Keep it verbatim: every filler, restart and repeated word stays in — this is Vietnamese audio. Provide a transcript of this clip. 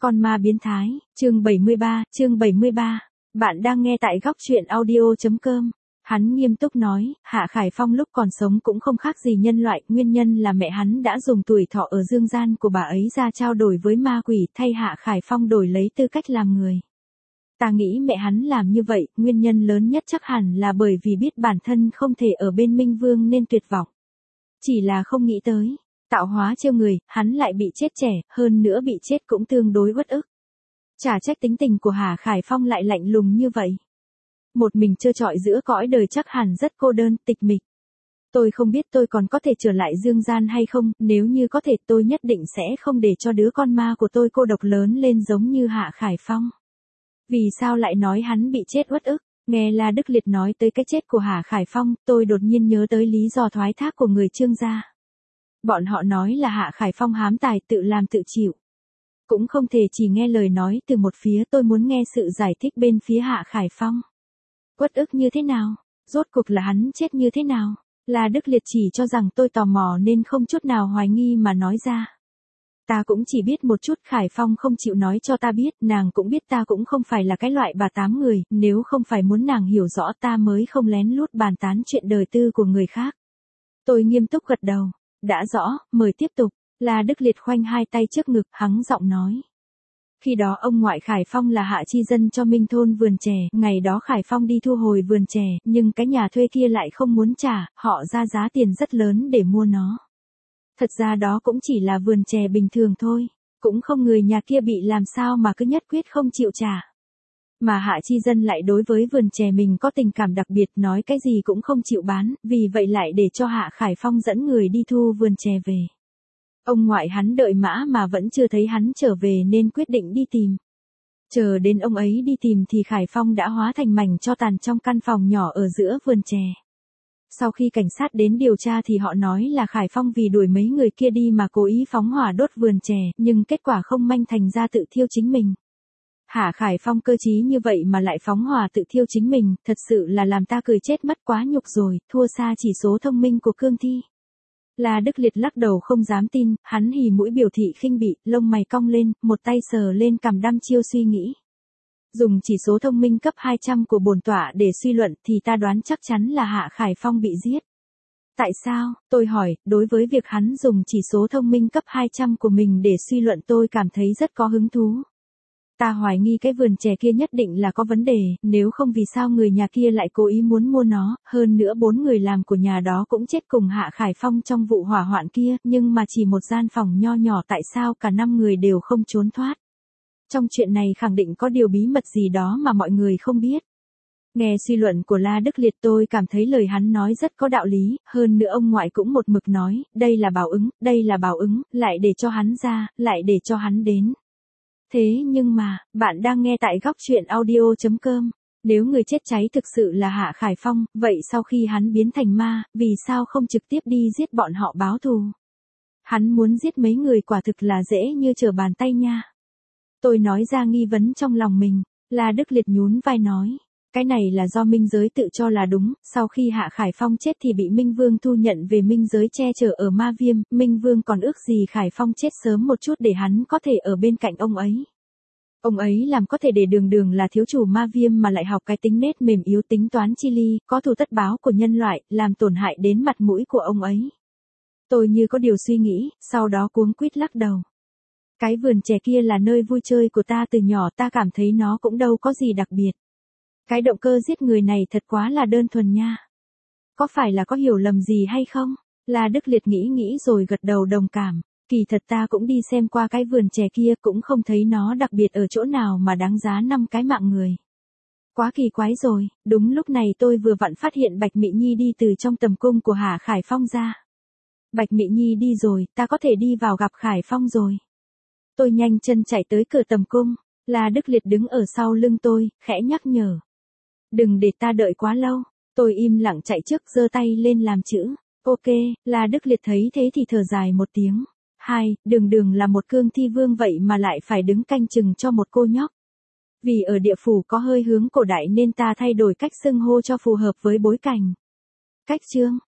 Con ma biến thái, chương bảy mươi ba, chương bảy mươi ba. Bạn đang nghe tại góc truyện audio chấm com. Hắn nghiêm túc nói, Hạ Khải Phong lúc còn sống cũng không khác gì nhân loại, nguyên nhân là mẹ hắn đã dùng tuổi thọ ở dương gian của bà ấy ra trao đổi với ma quỷ, thay Hạ Khải Phong đổi lấy tư cách làm người. Ta nghĩ mẹ hắn làm như vậy, nguyên nhân lớn nhất chắc hẳn là bởi vì biết bản thân không thể ở bên Minh Vương nên tuyệt vọng. Chỉ là không nghĩ tới, tạo hóa trêu người, hắn lại bị chết trẻ, hơn nữa bị chết cũng tương đối uất ức. Chả trách tính tình của Hạ Khải Phong lại lạnh lùng như vậy. Một mình trơ trọi giữa cõi đời chắc hẳn rất cô đơn, tịch mịch. Tôi không biết tôi còn có thể trở lại dương gian hay không, nếu như có thể tôi nhất định sẽ không để cho đứa con ma của tôi cô độc lớn lên giống như Hạ Khải Phong. Vì sao lại nói hắn bị chết uất ức? Nghe La Đức Liệt nói tới cái chết của Hạ Khải Phong, tôi đột nhiên nhớ tới lý do thoái thác của người Trương gia. Bọn họ nói là Hạ Khải Phong hám tài tự làm tự chịu. Cũng không thể chỉ nghe lời nói từ một phía, tôi muốn nghe sự giải thích bên phía Hạ Khải Phong. Uất ức như thế nào? Rốt cuộc là hắn chết như thế nào? La Đức Liệt chỉ cho rằng tôi tò mò nên không chút nào hoài nghi mà nói ra. Ta cũng chỉ biết một chút, Khải Phong không chịu nói cho ta biết, nàng cũng biết ta cũng không phải là cái loại bà tám người, nếu không phải muốn nàng hiểu rõ ta mới không lén lút bàn tán chuyện đời tư của người khác. Tôi nghiêm túc gật đầu. Đã rõ, mời tiếp tục. La Đức Liệt khoanh hai tay trước ngực, hắng giọng nói. Khi đó ông ngoại Khải Phong là hạ chi dân cho Minh thôn vườn chè, ngày đó Khải Phong đi thu hồi vườn chè, nhưng cái nhà thuê kia lại không muốn trả, họ ra giá tiền rất lớn để mua nó. Thật ra đó cũng chỉ là vườn chè bình thường thôi, cũng không người nhà kia bị làm sao mà cứ nhất quyết không chịu trả. Mà hạ chi dân lại đối với vườn chè mình có tình cảm đặc biệt, nói cái gì cũng không chịu bán, vì vậy lại để cho Hạ Khải Phong dẫn người đi thu vườn chè về. Ông ngoại hắn đợi mã mà vẫn chưa thấy hắn trở về nên quyết định đi tìm. Chờ đến ông ấy đi tìm thì Khải Phong đã hóa thành mảnh tro tàn trong căn phòng nhỏ ở giữa vườn chè. Sau khi cảnh sát đến điều tra thì họ nói là Khải Phong vì đuổi mấy người kia đi mà cố ý phóng hỏa đốt vườn chè, nhưng kết quả không manh thành ra tự thiêu chính mình. Hạ Khải Phong cơ trí như vậy mà lại phóng hỏa tự thiêu chính mình, thật sự là làm ta cười chết mất, quá nhục rồi, thua xa chỉ số thông minh của cương thi. La Đức Liệt lắc đầu không dám tin, hắn hì mũi biểu thị khinh bỉ, lông mày cong lên, một tay sờ lên cằm đăm chiêu suy nghĩ. Dùng chỉ số thông minh cấp hai trăm của bổn tọa để suy luận thì ta đoán chắc chắn là Hạ Khải Phong bị giết. Tại sao? Tôi hỏi, đối với việc hắn dùng chỉ số thông minh cấp hai trăm của mình để suy luận tôi cảm thấy rất có hứng thú. Ta hoài nghi cái vườn chè kia nhất định là có vấn đề, nếu không vì sao người nhà kia lại cố ý muốn mua nó, hơn nữa bốn người làm của nhà đó cũng chết cùng Hạ Khải Phong trong vụ hỏa hoạn kia, nhưng mà chỉ một gian phòng nho nhỏ tại sao cả năm người đều không trốn thoát. Trong chuyện này khẳng định có điều bí mật gì đó mà mọi người không biết. Nghe suy luận của La Đức Liệt tôi cảm thấy lời hắn nói rất có đạo lý, hơn nữa ông ngoại cũng một mực nói, đây là báo ứng, đây là báo ứng, lại để cho hắn ra, lại để cho hắn đến. Thế nhưng mà, bạn đang nghe tại góc truyện audio chấm com. Nếu người chết cháy thực sự là Hạ Khải Phong, vậy sau khi hắn biến thành ma, vì sao không trực tiếp đi giết bọn họ báo thù? Hắn muốn giết mấy người quả thực là dễ như trở bàn tay nha. Tôi nói ra nghi vấn trong lòng mình, La Đức Liệt nhún vai nói. Cái này là do minh giới tự cho là đúng, sau khi Hạ Khải Phong chết thì bị Minh Vương thu nhận về minh giới che chở ở Ma Viêm, Minh Vương còn ước gì Khải Phong chết sớm một chút để hắn có thể ở bên cạnh ông ấy. Ông ấy làm có thể để đường đường là thiếu chủ Ma Viêm mà lại học cái tính nết mềm yếu tính toán chi ly, có thù tất báo của nhân loại, làm tổn hại đến mặt mũi của ông ấy. Tôi như có điều suy nghĩ, sau đó cuống quýt lắc đầu. Cái vườn chè kia là nơi vui chơi của ta từ nhỏ, ta cảm thấy nó cũng đâu có gì đặc biệt. Cái động cơ giết người này thật quá là đơn thuần nha. Có phải là có hiểu lầm gì hay không? La Đức Liệt nghĩ nghĩ rồi gật đầu đồng cảm. Kỳ thật ta cũng đi xem qua cái vườn chè kia, cũng không thấy nó đặc biệt ở chỗ nào mà đáng giá năm cái mạng người. Quá kỳ quái rồi, đúng lúc này tôi vừa vặn phát hiện Bạch Mị Nhi đi từ trong tầm cung của Hạ Khải Phong ra. Bạch Mị Nhi đi rồi, ta có thể đi vào gặp Khải Phong rồi. Tôi nhanh chân chạy tới cửa tầm cung, La Đức Liệt đứng ở sau lưng tôi, khẽ nhắc nhở. Đừng để ta đợi quá lâu. Tôi im lặng chạy trước, giơ tay lên làm chữ. Ok, La Đức Liệt thấy thế thì thở dài một tiếng. Hai, đường đường là một cương thi vương vậy mà lại phải đứng canh chừng cho một cô nhóc. Vì ở địa phủ có hơi hướng cổ đại nên ta thay đổi cách xưng hô cho phù hợp với bối cảnh. Cách chương,